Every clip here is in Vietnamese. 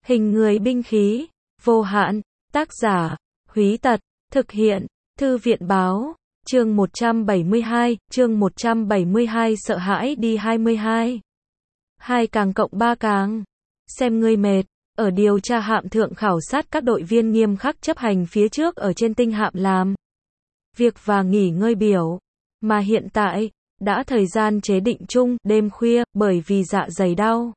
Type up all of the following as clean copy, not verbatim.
Hình người binh khí, vô hạn, tác giả, Húy Tật, thực hiện, Thư viện báo, chương 172, sợ hãi đi 22. 2 càng cộng 3 càng. Xem ngươi mệt, ở điều tra hạm thượng khảo sát các đội viên nghiêm khắc chấp hành phía trước ở trên tinh hạm làm việc và nghỉ ngơi biểu. Mà hiện tại, đã thời gian chế định chung, đêm khuya, bởi vì dạ dày đau.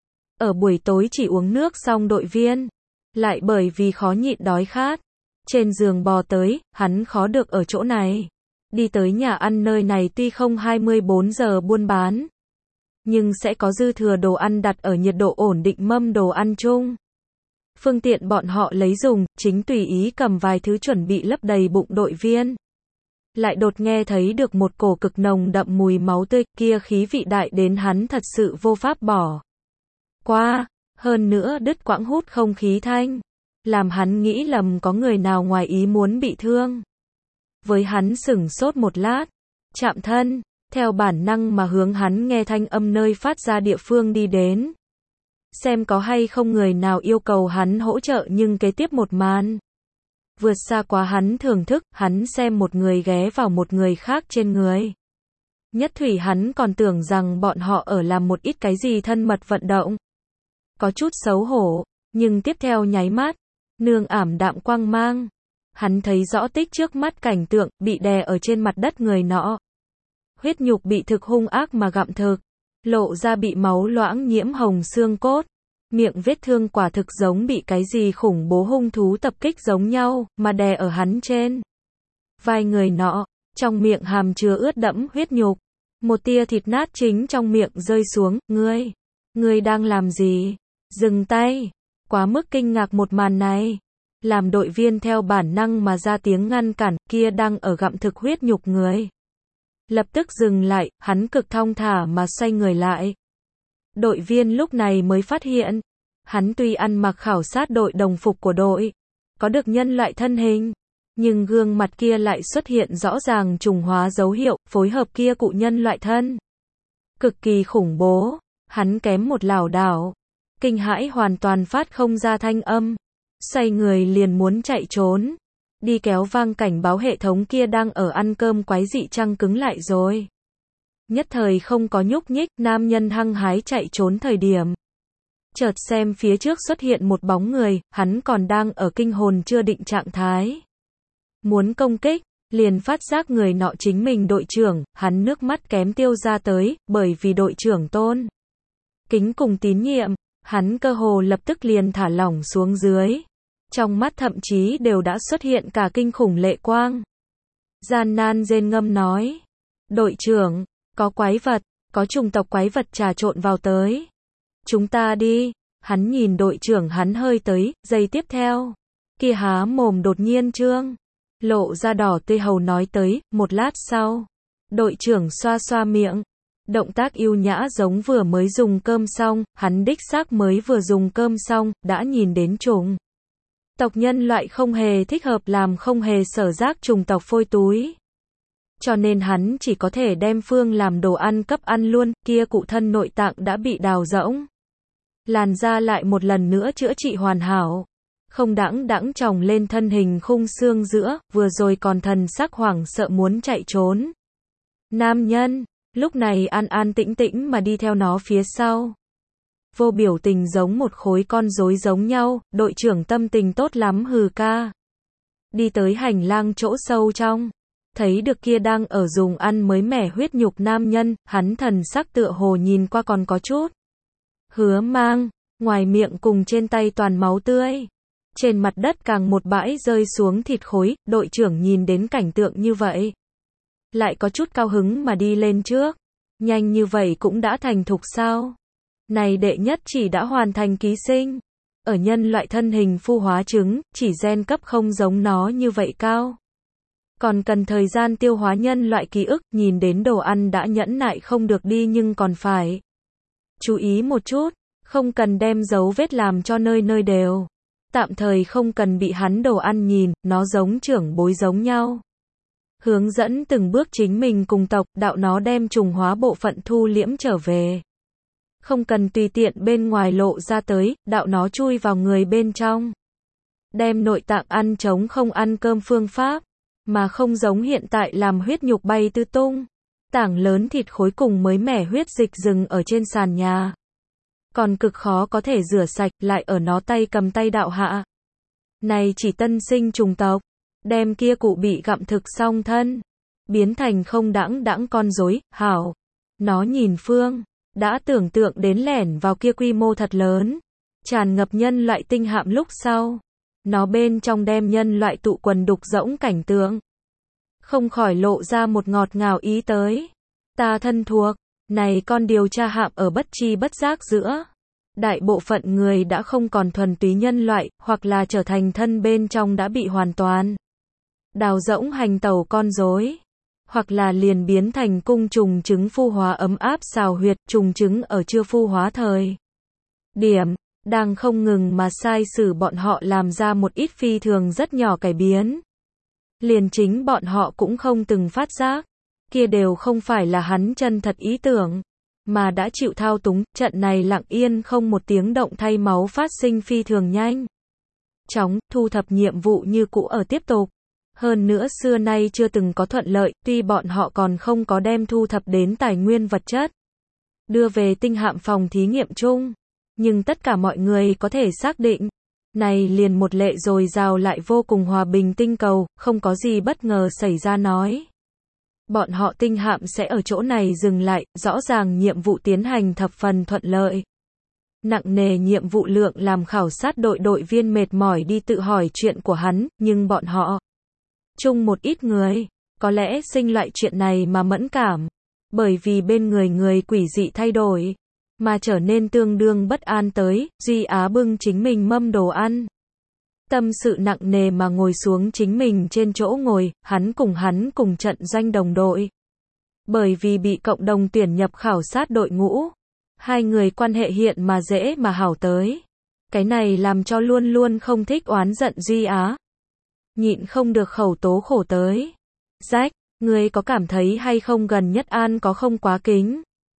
Ở buổi tối chỉ uống nước xong đội viên, lại bởi vì khó nhịn đói khát. Trên giường bò tới, hắn khó được ở chỗ này. Đi tới nhà ăn nơi này tuy không 24 giờ buôn bán, nhưng sẽ có dư thừa đồ ăn đặt ở nhiệt độ ổn định mâm đồ ăn chung. Phương tiện bọn họ lấy dùng, chính tùy ý cầm vài thứ chuẩn bị lấp đầy bụng đội viên. Lại đột nghe thấy được một cổ cực nồng đậm mùi máu tươi, kia khí vị đại đến hắn thật sự vô pháp bỏ qua, hơn nữa đứt quãng hút không khí thanh, làm hắn nghĩ lầm có người nào ngoài ý muốn bị thương. Với hắn sửng sốt một lát, chạm thân, theo bản năng mà hướng hắn nghe thanh âm nơi phát ra địa phương đi đến. Xem có hay không người nào yêu cầu hắn hỗ trợ, nhưng kế tiếp một màn vượt xa quá hắn thưởng thức, hắn xem một người ghé vào một người khác trên người. Nhất thủy hắn còn tưởng rằng bọn họ ở làm một ít cái gì thân mật vận động. Có chút xấu hổ, nhưng tiếp theo nháy mắt, nương ảm đạm quang mang. Hắn thấy rõ tích trước mắt cảnh tượng, bị đè ở trên mặt đất người nọ. Huyết nhục bị thực hung ác mà gặm thực, lộ ra bị máu loãng nhiễm hồng xương cốt. Miệng vết thương quả thực giống bị cái gì khủng bố hung thú tập kích giống nhau, mà đè ở hắn trên vai người nọ, trong miệng hàm chứa ướt đẫm huyết nhục. Một tia thịt nát chính trong miệng rơi xuống, ngươi đang làm gì? Dừng tay. Quá mức kinh ngạc một màn này, làm đội viên theo bản năng mà ra tiếng ngăn cản, kia đang ở gặm thực huyết nhục người. Lập tức dừng lại, hắn cực thong thả mà xoay người lại. Đội viên lúc này mới phát hiện, hắn tuy ăn mặc khảo sát đội đồng phục của đội, có được nhân loại thân hình, nhưng gương mặt kia lại xuất hiện rõ ràng trùng hóa dấu hiệu, phối hợp kia cụ nhân loại thân. Cực kỳ khủng bố, hắn kém một lảo đảo, kinh hãi hoàn toàn phát không ra thanh âm, xoay người liền muốn chạy trốn, đi kéo vang cảnh báo hệ thống kia đang ở ăn cơm quái dị chăng cứng lại rồi. Nhất thời không có nhúc nhích, nam nhân hăng hái chạy trốn thời điểm. Chợt xem phía trước xuất hiện một bóng người, hắn còn đang ở kinh hồn chưa định trạng thái. Muốn công kích, liền phát giác người nọ chính mình đội trưởng, hắn nước mắt kém tiêu ra tới, bởi vì đội trưởng tôn kính cùng tín nhiệm, hắn cơ hồ lập tức liền thả lỏng xuống dưới. Trong mắt thậm chí đều đã xuất hiện cả kinh khủng lệ quang. Gian nan rên ngâm nói, đội trưởng, có quái vật, có chủng tộc quái vật trà trộn vào tới. Chúng ta đi. Hắn nhìn đội trưởng, hắn hơi tới, giây tiếp theo, kia há mồm đột nhiên trương, lộ ra đỏ tươi hầu nói tới. Một lát sau, đội trưởng xoa xoa miệng, động tác yêu nhã giống vừa mới dùng cơm xong. Hắn đích xác mới vừa dùng cơm xong, đã nhìn đến chủng tộc nhân loại không hề thích hợp làm không hề sở giác chủng tộc phôi túi. Cho nên hắn chỉ có thể đem phương làm đồ ăn cấp ăn luôn, kia cụ thân nội tạng đã bị đào rỗng. Làn da lại một lần nữa chữa trị hoàn hảo. Không đãng tròng lên thân hình khung xương giữa, vừa rồi còn thần sắc hoảng sợ muốn chạy trốn. Nam nhân, lúc này an an tĩnh tĩnh mà đi theo nó phía sau. Vô biểu tình giống một khối con rối giống nhau, đội trưởng tâm tình tốt lắm hừ ca. Đi tới hành lang chỗ sâu trong. Thấy được kia đang ở dùng ăn mới mẻ huyết nhục nam nhân, hắn thần sắc tựa hồ nhìn qua còn có chút hứa mang, ngoài miệng cùng trên tay toàn máu tươi. Trên mặt đất càng một bãi rơi xuống thịt khối, đội trưởng nhìn đến cảnh tượng như vậy, lại có chút cao hứng mà đi lên trước. Nhanh như vậy cũng đã thành thục sao? Này đệ nhất chỉ đã hoàn thành ký sinh. Ở nhân loại thân hình phu hóa trứng, chỉ gen cấp không giống nó như vậy cao. Còn cần thời gian tiêu hóa nhân loại ký ức, nhìn đến đồ ăn đã nhẫn nại không được đi nhưng còn phải chú ý một chút, không cần đem dấu vết làm cho nơi nơi đều. Tạm thời không cần bị hắn đồ ăn nhìn, nó giống trưởng bối giống nhau. Hướng dẫn từng bước chính mình cùng tộc đạo nó đem trùng hóa bộ phận thu liễm trở về. Không cần tùy tiện bên ngoài lộ ra tới, đạo nó chui vào người bên trong. Đem nội tạng ăn trống không ăn cơm phương pháp, mà không giống hiện tại làm huyết nhục bay tứ tung. Tảng lớn thịt khối cùng mới mẻ huyết dịch dừng ở trên sàn nhà. Còn cực khó có thể rửa sạch, lại ở nó tay cầm tay đạo hạ. Này chỉ tân sinh trùng tộc, đem kia cụ bị gặm thực xong thân, biến thành không đãng con rối, hảo. Nó nhìn Phương, đã tưởng tượng đến lẻn vào kia quy mô thật lớn, tràn ngập nhân loại tinh hạm lúc sau. Nó bên trong đem nhân loại tụ quần đục rỗng cảnh tượng. Không khỏi lộ ra một ngọt ngào ý tới. Ta thân thuộc, này con điều tra hạm ở bất tri bất giác giữa. Đại bộ phận người đã không còn thuần túy nhân loại, hoặc là trở thành thân bên trong đã bị hoàn toàn đào rỗng hành tẩu con rối, hoặc là liền biến thành cung trùng trứng phu hóa ấm áp xào huyệt trùng trứng ở chưa phu hóa thời điểm, đang không ngừng mà sai sử bọn họ làm ra một ít phi thường rất nhỏ cải biến. Liền chính bọn họ cũng không từng phát giác, kia đều không phải là hắn chân thật ý tưởng, mà đã chịu thao túng. Trận này lặng yên không một tiếng động thay máu phát sinh phi thường nhanh chóng, thu thập nhiệm vụ như cũ ở tiếp tục. Hơn nữa xưa nay chưa từng có thuận lợi, tuy bọn họ còn không có đem thu thập đến tài nguyên vật chất đưa về tinh hạm phòng thí nghiệm chung, nhưng tất cả mọi người có thể xác định, này liền một lệ dồi dào lại vô cùng hòa bình tinh cầu, không có gì bất ngờ xảy ra nói. Bọn họ tinh hạm sẽ ở chỗ này dừng lại, rõ ràng nhiệm vụ tiến hành thập phần thuận lợi. Nặng nề nhiệm vụ lượng làm khảo sát đội viên mệt mỏi đi tự hỏi chuyện của hắn, nhưng bọn họ chung một ít người, có lẽ sinh loại chuyện này mà mẫn cảm, bởi vì bên người quỷ dị thay đổi, mà trở nên tương đương bất an tới. Duy Á bưng chính mình mâm đồ ăn, tâm sự nặng nề mà ngồi xuống chính mình trên chỗ ngồi. Hắn cùng trận doanh đồng đội, bởi vì bị cộng đồng tuyển nhập khảo sát đội ngũ, hai người quan hệ hiện mà dễ mà hảo tới. Cái này làm cho luôn luôn không thích oán giận Duy Á nhịn không được khẩu tố khổ tới. Rách, ngươi có cảm thấy hay không gần nhất An có không quá kính?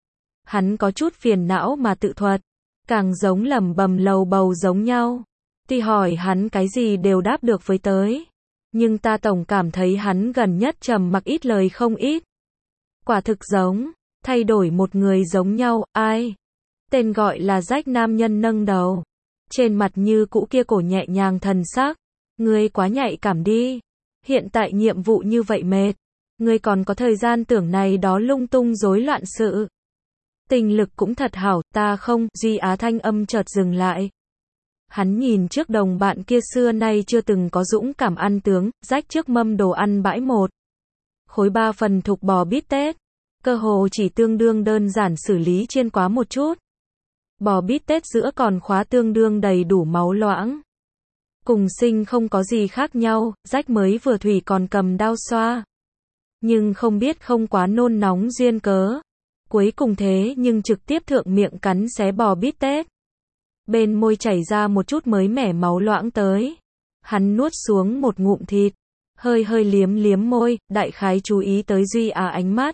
Hắn có chút phiền não mà tự thuật, càng giống lẩm bẩm lầu bầu giống nhau. Tuy hỏi hắn cái gì đều đáp được với tới, nhưng ta tổng cảm thấy hắn gần nhất trầm mặc ít lời không ít. Quả thực giống thay đổi một người giống nhau. Ai? Tên gọi là Rách nam nhân nâng đầu, trên mặt như cũ kia cổ nhẹ nhàng thần sắc. Ngươi quá nhạy cảm đi. Hiện tại nhiệm vụ như vậy mệt, ngươi còn có thời gian tưởng này đó lung tung rối loạn sự. Tình lực cũng thật hảo, ta không. Duy Á thanh âm chợt dừng lại. Hắn nhìn trước đồng bạn kia xưa nay chưa từng có dũng cảm ăn tướng, rách trước mâm đồ ăn bãi một khối 3 phần thục bò bít tết, cơ hồ chỉ tương đương đơn giản xử lý chiên quá một chút. Bò bít tết giữa còn khóa tương đương đầy đủ máu loãng. Cùng sinh không có gì khác nhau, rách mới vừa thủy còn cầm đao xoa. Nhưng không biết không quá nôn nóng duyên cớ. Cuối cùng thế nhưng trực tiếp thượng miệng cắn xé bò bít tết. Bên môi chảy ra một chút mới mẻ máu loãng tới. Hắn nuốt xuống một ngụm thịt. Hơi liếm môi, đại khái chú ý tới Duy Á ánh mắt.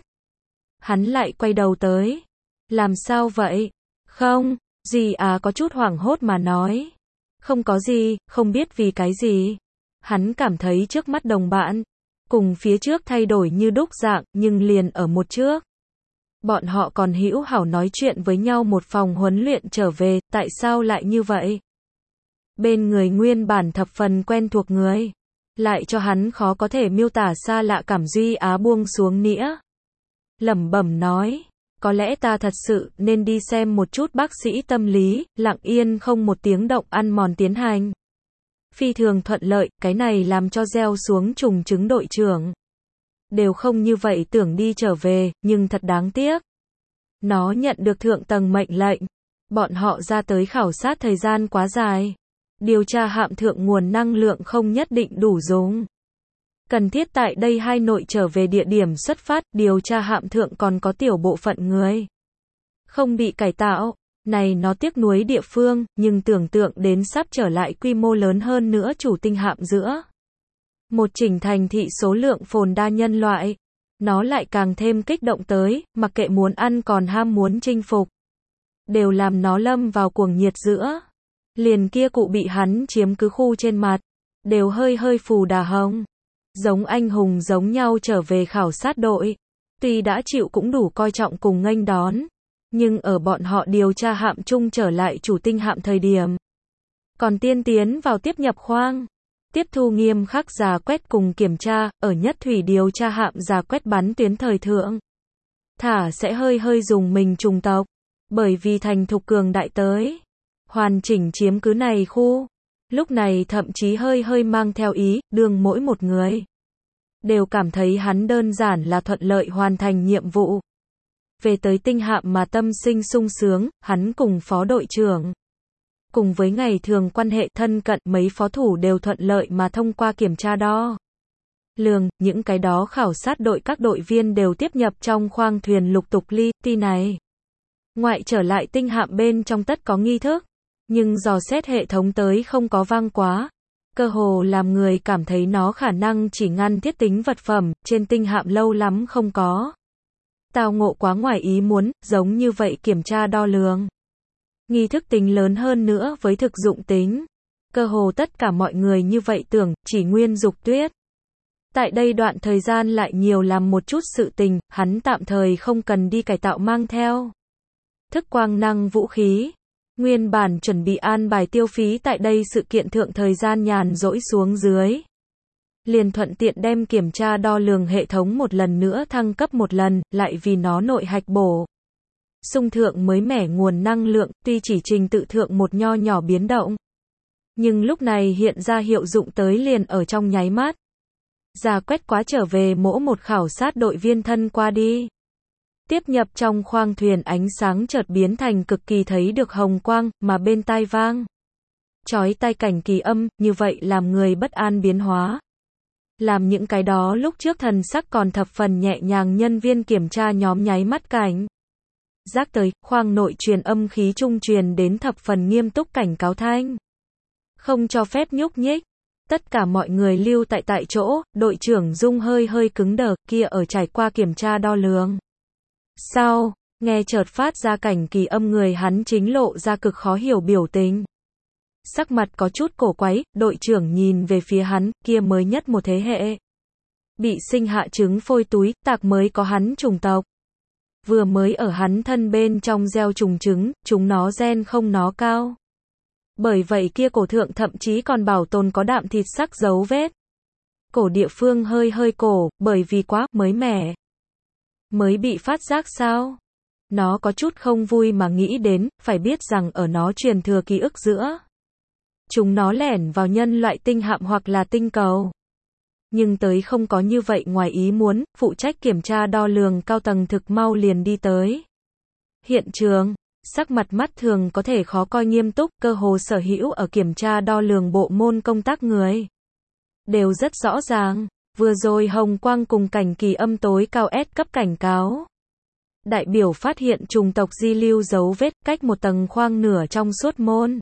Hắn lại quay đầu tới. Làm sao vậy? Không, Duy Á có chút hoảng hốt mà nói. Không có gì, không biết vì cái gì. Hắn cảm thấy trước mắt đồng bạn, cùng phía trước thay đổi như đúc dạng, nhưng liền ở một trước. Bọn họ còn hữu hảo nói chuyện với nhau một phòng huấn luyện trở về, tại sao lại như vậy? Bên người nguyên bản thập phần quen thuộc người, lại cho hắn khó có thể miêu tả xa lạ cảm. Duy Á buông xuống nĩa, lẩm bẩm nói. Có lẽ ta thật sự nên đi xem một chút bác sĩ tâm lý. Lặng yên không một tiếng động ăn mòn tiến hành. Phi thường thuận lợi, cái này làm cho gieo xuống trùng trứng đội trưởng đều không như vậy tưởng đi trở về, nhưng thật đáng tiếc. Nó nhận được thượng tầng mệnh lệnh. Bọn họ ra tới khảo sát thời gian quá dài. Điều tra hạm thượng nguồn năng lượng không nhất định đủ dùng. Cần thiết tại đây hai nội trở về địa điểm xuất phát. Điều tra hạm thượng còn có tiểu bộ phận người không bị cải tạo. Này nó tiếc nuối địa phương, nhưng tưởng tượng đến sắp trở lại quy mô lớn hơn nữa chủ tinh hạm giữa một chỉnh thành thị số lượng phồn đa nhân loại, nó lại càng thêm kích động tới, mặc kệ muốn ăn còn ham muốn chinh phục. đều làm nó lâm vào cuồng nhiệt giữa. Liền kia cụ bị hắn chiếm cứ khu trên mặt, đều hơi hơi phù đà hồng. Giống anh hùng giống nhau trở về khảo sát đội. Tuy đã chịu cũng đủ coi trọng cùng nghênh đón. Nhưng ở bọn họ điều tra hạm chung trở lại chủ tinh hạm thời điểm. Còn tiên tiến vào tiếp nhập khoang. Tiếp thu nghiêm khắc rà quét cùng kiểm tra, ở nhất thủy điều tra hạm rà quét bắn tuyến thời thượng. Thả sẽ hơi hơi dùng mình trùng tộc. Bởi vì thành thục cường đại tới. Hoàn chỉnh chiếm cứ này khu. Lúc này thậm chí hơi hơi mang theo ý, đương mỗi một người. Đều cảm thấy hắn đơn giản là thuận lợi hoàn thành nhiệm vụ. Về tới tinh hạm mà tâm sinh sung sướng, hắn cùng phó đội trưởng. Cùng với ngày thường quan hệ thân cận mấy phó thủ đều thuận lợi mà thông qua kiểm tra đo. Lường, những cái đó khảo sát đội các đội viên đều tiếp nhập trong khoang thuyền lục tục li ti này. Ngoại trở lại tinh hạm bên trong tất có nghi thức. Nhưng dò xét hệ thống tới không có vang quá. Cơ hồ làm người cảm thấy nó khả năng chỉ ngăn thiết tính vật phẩm, trên tinh hạm lâu lắm không có. Tao ngộ quá ngoài ý muốn, giống như vậy kiểm tra đo lường. Nghi thức tính lớn hơn nữa với thực dụng tính. Cơ hồ tất cả mọi người như vậy tưởng, chỉ Nguyên Dục Tuyết. Tại đây đoạn thời gian lại nhiều làm một chút sự tình, hắn tạm thời không cần đi cải tạo mang theo. Thức quang năng vũ khí. Nguyên bản chuẩn bị an bài tiêu phí tại đây sự kiện thượng thời gian nhàn rỗi xuống dưới. Liền thuận tiện đem kiểm tra đo lường hệ thống một lần nữa thăng cấp một lần, lại vì nó nội hạch bổ. Sung thượng mới mẻ nguồn năng lượng, tuy chỉ trình tự thượng một nho nhỏ biến động. Nhưng lúc này hiện ra hiệu dụng tới liền ở trong nháy mắt. Rà quét quá trở về mỗi một khảo sát đội viên thân qua đi. Tiếp nhập trong khoang thuyền ánh sáng chợt biến thành cực kỳ thấy được hồng quang, mà bên tai vang. Chói tai cảnh kỳ âm, như vậy làm người bất an biến hóa. Làm những cái đó lúc trước thần sắc còn thập phần nhẹ nhàng nhân viên kiểm tra nhóm nháy mắt cảnh. Giác tới, khoang nội truyền âm khí trung truyền đến thập phần nghiêm túc cảnh cáo thanh. Không cho phép nhúc nhích. Tất cả mọi người lưu tại chỗ, đội trưởng Dung hơi hơi cứng đờ, kia ở trải qua kiểm tra đo lường. Sau, nghe chợt phát ra cảnh kỳ âm người hắn chính lộ ra cực khó hiểu biểu tình. Sắc mặt có chút cổ quái, đội trưởng nhìn về phía hắn, kia mới nhất một thế hệ. Bị sinh hạ trứng phôi túi, tạc mới có hắn trùng tộc. Vừa mới ở hắn thân bên trong gieo trùng trứng, chúng nó gen không nó cao. Bởi vậy kia cổ thượng thậm chí còn bảo tồn có đạm thịt sắc dấu vết. Cổ địa phương hơi hơi cổ, bởi vì quá mới mẻ. Mới bị phát giác sao? Nó có chút không vui mà nghĩ đến, phải biết rằng ở nó truyền thừa ký ức giữa. Chúng nó lẻn vào nhân loại tinh hạm hoặc là tinh cầu. Nhưng tới không có như vậy ngoài ý muốn, phụ trách kiểm tra đo lường cao tầng thực mau liền đi tới. Hiện trường, sắc mặt mắt thường có thể khó coi nghiêm túc, cơ hồ sở hữu ở kiểm tra đo lường bộ môn công tác người. Đều rất rõ ràng. Vừa rồi hồng quang cùng cảnh kỳ âm tối cao S cấp cảnh cáo. Đại biểu phát hiện trùng tộc di lưu dấu vết cách một tầng khoang nửa trong suốt môn.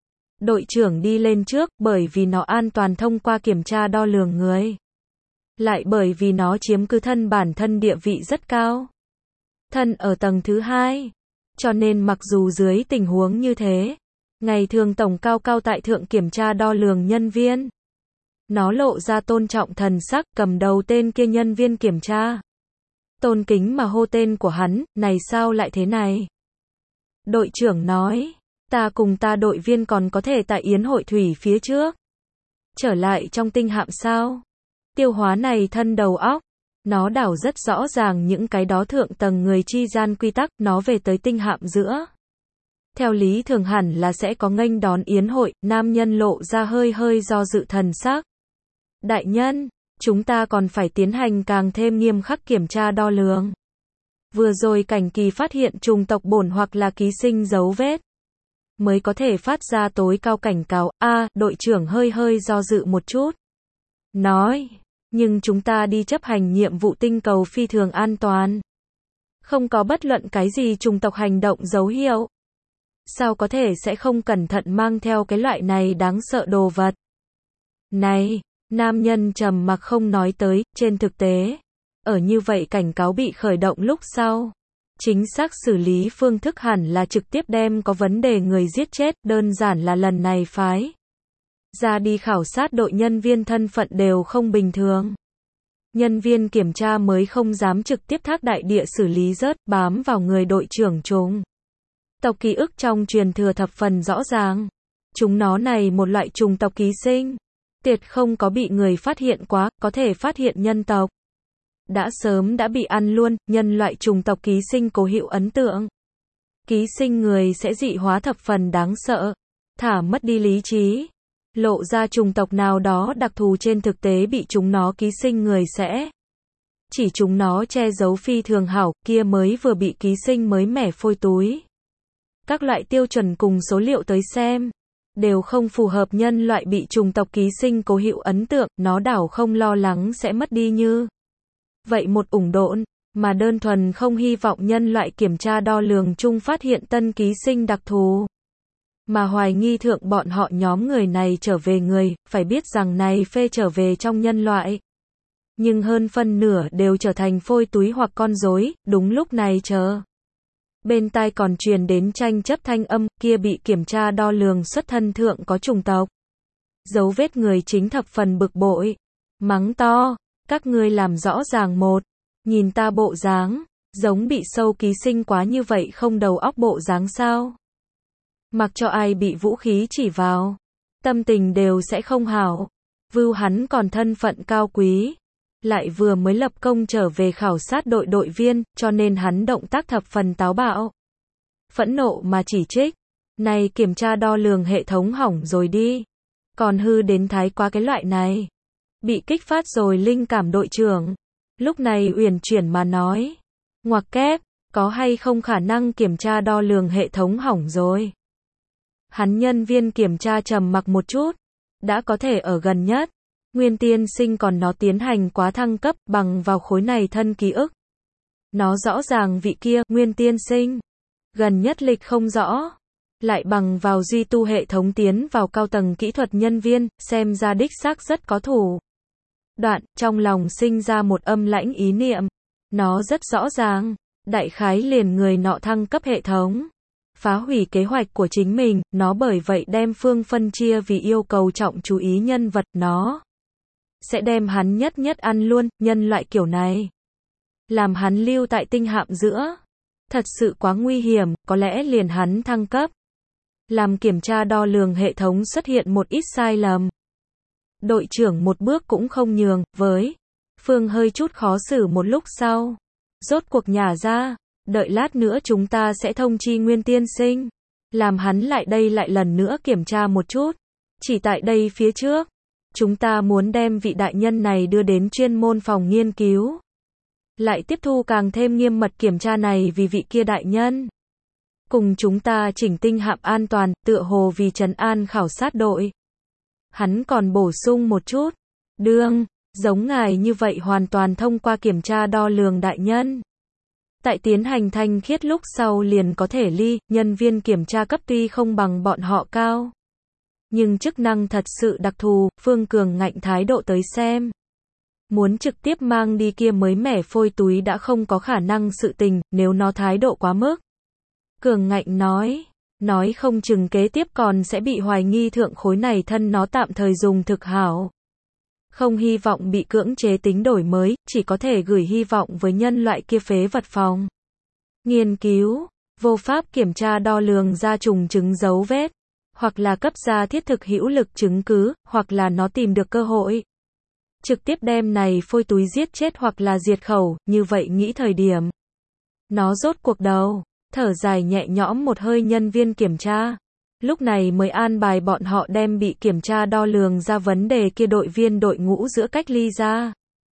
Đội trưởng đi lên trước bởi vì nó an toàn thông qua kiểm tra đo lường người. Lại bởi vì nó chiếm cứ thân bản thân địa vị rất cao. Thân ở tầng thứ 2. Cho nên mặc dù dưới tình huống như thế, ngày thường tổng cao cao tại thượng kiểm tra đo lường nhân viên. Nó lộ ra tôn trọng thần sắc, cầm đầu tên kia nhân viên kiểm tra. Tôn kính mà hô tên của hắn, này sao lại thế này? Đội trưởng nói, ta cùng ta đội viên còn có thể tại yến hội thủy phía trước. Trở lại trong tinh hạm sao? Tiêu hóa này thân đầu óc. Nó đảo rất rõ ràng những cái đó thượng tầng người chi gian quy tắc, nó về tới tinh hạm giữa. Theo lý thường hẳn là sẽ có nghênh đón yến hội, nam nhân lộ ra hơi hơi do dự thần sắc. Đại nhân, chúng ta còn phải tiến hành càng thêm nghiêm khắc kiểm tra đo lường. Vừa rồi cảnh kỳ phát hiện trùng tộc bổn hoặc là ký sinh dấu vết. Mới có thể phát ra tối cao cảnh cáo. Đội trưởng hơi hơi do dự một chút. Nói, nhưng chúng ta đi chấp hành nhiệm vụ tinh cầu phi thường an toàn. Không có bất luận cái gì trùng tộc hành động dấu hiệu. Sao có thể sẽ không cẩn thận mang theo cái loại này đáng sợ đồ vật? Này! Nam nhân trầm mặc không nói tới, trên thực tế, ở như vậy cảnh cáo bị khởi động lúc sau, Chính xác xử lý phương thức hẳn là trực tiếp đem có vấn đề người giết chết, đơn giản là lần này phái ra đi khảo sát đội nhân viên thân phận đều không bình thường. Nhân viên kiểm tra mới không dám trực tiếp thác đại địa xử lý rớt, bám vào người đội trưởng chúng. Tộc ký ức trong truyền thừa thập phần rõ ràng. Chúng nó này một loại trùng tộc ký sinh. Tuyệt không có bị người phát hiện quá, có thể phát hiện nhân tộc. Đã sớm đã bị ăn luôn, nhân loại trùng tộc ký sinh cố hữu ấn tượng. Ký sinh người sẽ dị hóa thập phần đáng sợ. Thả mất đi lý trí. Lộ ra trùng tộc nào đó đặc thù trên thực tế bị chúng nó ký sinh người sẽ chỉ chúng nó che giấu phi thường hảo, kia mới vừa bị ký sinh mới mẻ phôi túi. Các loại tiêu chuẩn cùng số liệu tới xem, đều không phù hợp nhân loại bị trùng tộc ký sinh cố hữu ấn tượng, nó đảo không lo lắng sẽ mất đi như vậy một ủng độn, mà đơn thuần không hy vọng nhân loại kiểm tra đo lường chung phát hiện tân ký sinh đặc thù. Mà hoài nghi thượng bọn họ nhóm người này trở về người, phải biết rằng này phê trở về trong nhân loại. Nhưng hơn phân nửa đều trở thành phôi túi hoặc con rối, đúng lúc này chờ. Bên tai còn truyền đến tranh chấp thanh âm, kia bị kiểm tra đo lường xuất thân thượng có chủng tộc. Dấu vết người chính thập phần bực bội. Mắng to, các ngươi làm rõ ràng một. Nhìn ta bộ dáng, giống bị sâu ký sinh quá như vậy không đầu óc bộ dáng sao. Mặc cho ai bị vũ khí chỉ vào, tâm tình đều sẽ không hảo. Vưu hắn còn thân phận cao quý, lại vừa mới lập công trở về khảo sát đội viên, cho nên hắn động tác thập phần táo bạo. Phẫn nộ mà chỉ trích, này kiểm tra đo lường hệ thống hỏng rồi đi, còn hư đến thái quá cái loại này. Bị kích phát rồi linh cảm đội trưởng, lúc này uyển chuyển mà nói, ngoặc kép, có hay không khả năng kiểm tra đo lường hệ thống hỏng rồi. Hắn nhân viên kiểm tra trầm mặc một chút, đã có thể ở gần nhất. Nguyên tiên sinh còn nó tiến hành quá thăng cấp bằng vào khối này thân ký ức. Nó rõ ràng vị kia, nguyên tiên sinh, gần nhất lịch không rõ. Lại bằng vào duy tu hệ thống tiến vào cao tầng kỹ thuật nhân viên, xem ra đích xác rất có thủ đoạn, trong lòng sinh ra một âm lãnh ý niệm. Nó rất rõ ràng, đại khái liền người nọ thăng cấp hệ thống. Phá hủy kế hoạch của chính mình, nó bởi vậy đem phương phân chia vì yêu cầu trọng chú ý nhân vật, nó sẽ đem hắn nhất ăn luôn, nhân loại kiểu này. Làm hắn lưu tại tinh hạm giữa. Thật sự quá nguy hiểm, có lẽ liền hắn thăng cấp. Làm kiểm tra đo lường hệ thống xuất hiện một ít sai lầm. Đội trưởng một bước cũng không nhường, với Phương hơi chút khó xử một lúc sau. Rốt cuộc nhả ra, đợi lát nữa chúng ta sẽ thông chi nguyên tiên sinh. Làm hắn lại đây lại lần nữa kiểm tra một chút. Chỉ tại đây phía trước. Chúng ta muốn đem vị đại nhân này đưa đến chuyên môn phòng nghiên cứu. Lại tiếp thu càng thêm nghiêm mật kiểm tra này vì vị kia đại nhân. Cùng chúng ta chỉnh tinh hạm an toàn, tựa hồ vì trấn an khảo sát đội. Hắn còn bổ sung một chút. Đương, giống ngài như vậy hoàn toàn thông qua kiểm tra đo lường đại nhân. Tại tiến hành thanh khiết lúc sau liền có thể ly, nhân viên kiểm tra cấp tuy không bằng bọn họ cao. Nhưng chức năng thật sự đặc thù, Phương cường ngạnh thái độ tới xem. Muốn trực tiếp mang đi kia mới mẻ phôi túi đã không có khả năng sự tình, nếu nó thái độ quá mức. Cường ngạnh nói không chừng kế tiếp còn sẽ bị hoài nghi thượng khối này thân nó tạm thời dùng thực hảo. Không hy vọng bị cưỡng chế tính đổi mới, chỉ có thể gửi hy vọng với nhân loại kia phế vật phòng. Nghiên cứu, vô pháp kiểm tra đo lường ra trùng chứng dấu vết. Hoặc là cấp ra thiết thực hữu lực chứng cứ, hoặc là nó tìm được cơ hội. Trực tiếp đem này phôi túi giết chết hoặc là diệt khẩu, như vậy nghĩ thời điểm. Nó rốt cuộc đầu, thở dài nhẹ nhõm một hơi nhân viên kiểm tra. Lúc này mới an bài bọn họ đem bị kiểm tra đo lường ra vấn đề kia đội viên đội ngũ giữa cách ly ra.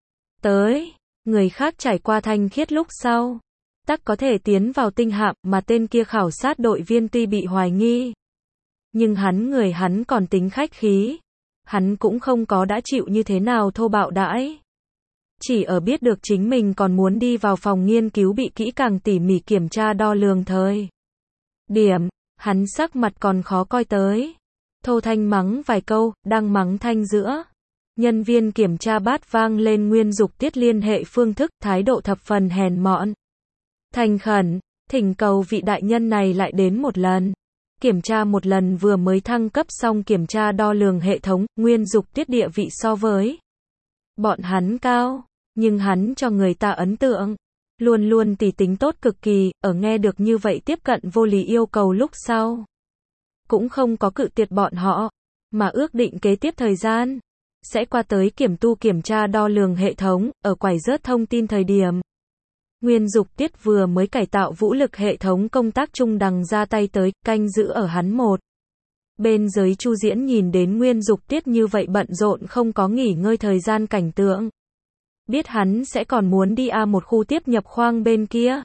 Tới, người khác trải qua thanh khiết lúc sau. Tắc có thể tiến vào tinh hạm mà tên kia khảo sát đội viên tuy bị hoài nghi. Nhưng hắn còn tính khách khí. Hắn cũng không có đã chịu như thế nào thô bạo đãi. Chỉ ở biết được chính mình còn muốn đi vào phòng nghiên cứu bị kỹ càng tỉ mỉ kiểm tra đo lường thời điểm, hắn sắc mặt còn khó coi tới. Thô thanh mắng vài câu, đang mắng thanh giữa. Nhân viên kiểm tra bát vang lên nguyên dục tiết liên hệ phương thức, thái độ thập phần hèn mọn. Thành khẩn, thỉnh cầu vị đại nhân này lại đến một lần. Kiểm tra một lần vừa mới thăng cấp xong kiểm tra đo lường hệ thống, Nguyên Dục Tuyết địa vị so với bọn hắn cao, nhưng hắn cho người ta ấn tượng. Luôn luôn tỉ tính tốt cực kỳ, ở nghe được như vậy tiếp cận vô lý yêu cầu lúc sau. Cũng không có cự tuyệt bọn họ, mà ước định kế tiếp thời gian. Sẽ qua tới kiểm tra đo lường hệ thống, ở quải rớt thông tin thời điểm. Nguyên Dục Tiết vừa mới cải tạo vũ lực hệ thống công tác trung đằng ra tay tới, canh giữ ở hắn một. Bên giới Chu Diễn nhìn đến Nguyên Dục Tiết như vậy bận rộn không có nghỉ ngơi thời gian cảnh tượng. Biết hắn sẽ còn muốn đi một khu tiếp nhập khoang bên kia.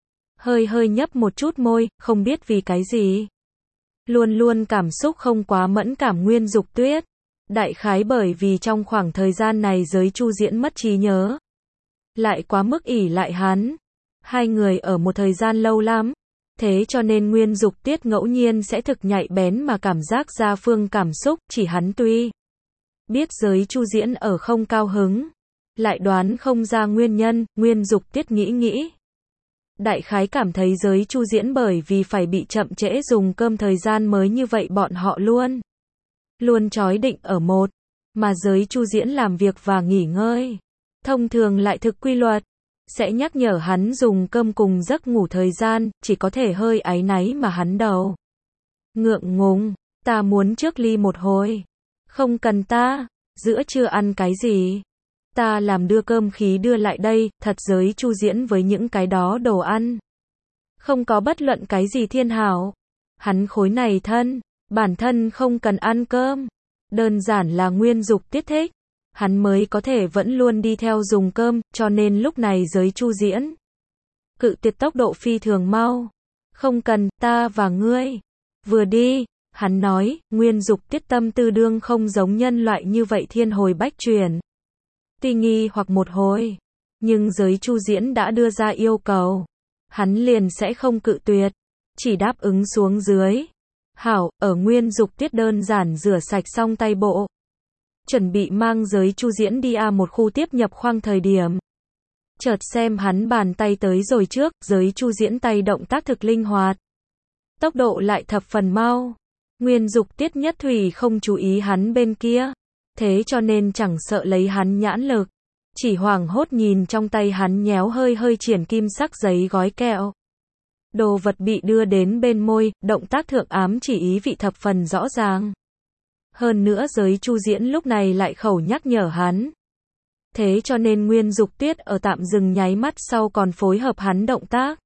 Hơi nhấp một chút môi, không biết vì cái gì. Luôn luôn cảm xúc không quá mẫn cảm Nguyên Dục Tuyết. Đại khái bởi vì trong khoảng thời gian này giới Chu Diễn mất trí nhớ. Lại quá mức ỷ lại hắn. Hai người ở một thời gian lâu lắm. Thế cho nên Nguyên Dục Tiết ngẫu nhiên sẽ thực nhạy bén mà cảm giác ra phương cảm xúc, chỉ hắn tuy biết giới Chu Diễn ở không cao hứng, lại đoán không ra nguyên nhân, Nguyên Dục Tiết nghĩ. Đại khái cảm thấy giới Chu Diễn bởi vì phải bị chậm trễ dùng cơm thời gian mới như vậy bọn họ luôn trói định ở một, mà giới Chu Diễn làm việc và nghỉ ngơi. Thông thường lại thực quy luật, sẽ nhắc nhở hắn dùng cơm cùng giấc ngủ thời gian, chỉ có thể hơi áy náy mà hắn đầu. Ngượng ngùng, ta muốn trước ly một hồi. Không cần ta, giữa trưa ăn cái gì? Ta làm đưa cơm khí đưa lại đây, thật giới Chu Diễn với những cái đó đồ ăn. Không có bất luận cái gì thiên hảo. Hắn khối này bản thân không cần ăn cơm. Đơn giản là Nguyên Dục Tiết thích. Hắn mới có thể vẫn luôn đi theo dùng cơm, cho nên lúc này giới Chu Diễn. Cự tuyệt tốc độ phi thường mau. Không cần, ta và ngươi. Vừa đi, hắn nói, Nguyên Dục Tiết tâm tư đương không giống nhân loại như vậy thiên hồi bách chuyển. Tuy nghi hoặc một hồi. Nhưng giới Chu Diễn đã đưa ra yêu cầu. Hắn liền sẽ không cự tuyệt. Chỉ đáp ứng xuống dưới. Hảo, ở Nguyên Dục Tiết đơn giản rửa sạch xong tay bộ. Chuẩn bị mang giới Chu Diễn đi một khu tiếp nhập khoang thời điểm. Chợt xem hắn bàn tay tới rồi trước, giới Chu Diễn tay động tác thực linh hoạt. Tốc độ lại thập phần mau. Nguyên Dục Tiết nhất thủy không chú ý hắn bên kia. Thế cho nên chẳng sợ lấy hắn nhãn lực. Chỉ hoảng hốt nhìn trong tay hắn nhéo hơi triển kim sắc giấy gói kẹo. Đồ vật bị đưa đến bên môi, động tác thượng ám chỉ ý vị thập phần rõ ràng. Hơn nữa giới Chu Diễn lúc này lại khẩu nhắc nhở hắn. Thế cho nên Nguyên Dục Tiết ở tạm dừng nháy mắt sau còn phối hợp hắn động tác.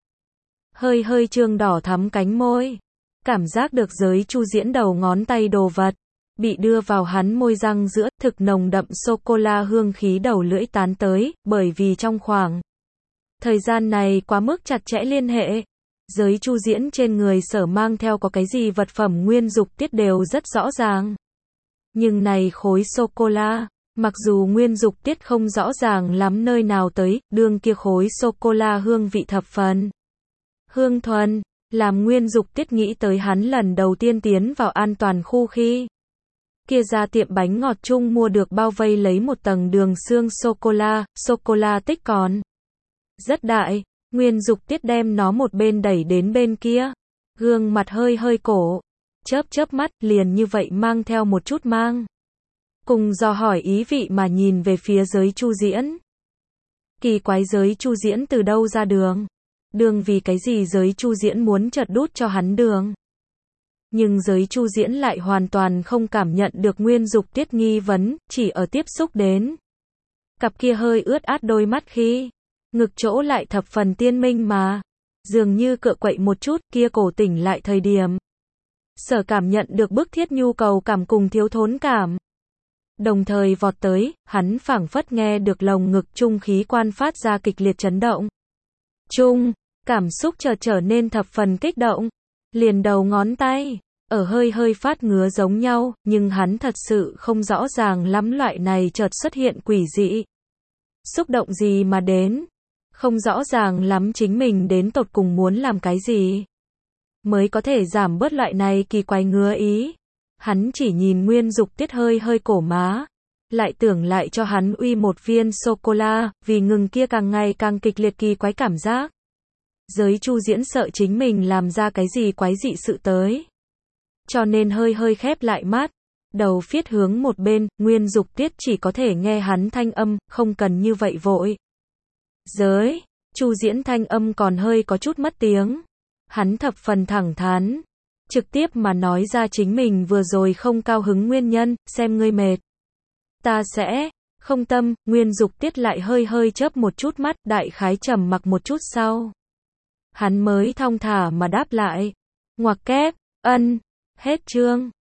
Hơi trương đỏ thắm cánh môi. Cảm giác được giới Chu Diễn đầu ngón tay đồ vật. Bị đưa vào hắn môi răng giữa, thực nồng đậm sô-cô-la hương khí đầu lưỡi tán tới, bởi vì trong khoảng thời gian này quá mức chặt chẽ liên hệ. Giới Chu Diễn trên người sở mang theo có cái gì vật phẩm Nguyên Dục Tiết đều rất rõ ràng. Nhưng này khối sô-cô-la, mặc dù Nguyên Dục Tiết không rõ ràng lắm nơi nào tới, đương kia khối sô-cô-la hương vị thập phần hương thuần, làm Nguyên Dục Tiết nghĩ tới hắn lần đầu tiên tiến vào an toàn khu khi. Kia ra tiệm bánh ngọt chung mua được bao vây lấy một tầng đường xương sô-cô-la tích còn rất đại. Nguyên Dục Tiết đem nó một bên đẩy đến bên kia. Gương mặt hơi cổ. Chớp mắt liền như vậy mang theo một chút cùng dò hỏi ý vị mà nhìn về phía giới Chu Diễn. Kỳ quái giới Chu Diễn từ đâu ra đường? Đường vì cái gì giới Chu Diễn muốn chợt đút cho hắn đường? Nhưng giới Chu Diễn lại hoàn toàn không cảm nhận được Nguyên Dục Tiết nghi vấn, chỉ ở tiếp xúc đến. Cặp kia hơi ướt át đôi mắt khi. Ngực chỗ lại thập phần tiên minh mà. Dường như cựa quậy một chút kia cổ tỉnh lại thời điểm. Sở cảm nhận được bức thiết nhu cầu cảm cùng thiếu thốn cảm. Đồng thời vọt tới, hắn phảng phất nghe được lồng ngực trung khí quan phát ra kịch liệt chấn động. Cảm xúc trở nên thập phần kích động. Liền đầu ngón tay, ở hơi phát ngứa giống nhau, nhưng hắn thật sự không rõ ràng lắm loại này chợt xuất hiện quỷ dị. Xúc động gì mà đến. Không rõ ràng lắm chính mình đến tột cùng muốn làm cái gì. Mới có thể giảm bớt loại này kỳ quái ngứa ý. Hắn chỉ nhìn Nguyên Dục Tiết hơi cổ má. Lại tưởng lại cho hắn uy một viên sô-cô-la, vì ngừng kia càng ngày càng kịch liệt kỳ quái cảm giác. Giới Chu Diễn sợ chính mình làm ra cái gì quái dị sự tới. Cho nên hơi hơi khép lại mắt, đầu phiết hướng một bên, Nguyên Dục Tiết chỉ có thể nghe hắn thanh âm, không cần như vậy vội. Giới, Chu Diễn thanh âm còn hơi có chút mất tiếng. Hắn thập phần thẳng thắn, trực tiếp mà nói ra chính mình vừa rồi không cao hứng nguyên nhân, xem ngươi mệt. Ta sẽ, không tâm, Nguyên Dục Tiết lại hơi hơi chớp một chút mắt, đại khái trầm mặc một chút sau. Hắn mới thong thả mà đáp lại. Ngoặc kép, ân, hết chương.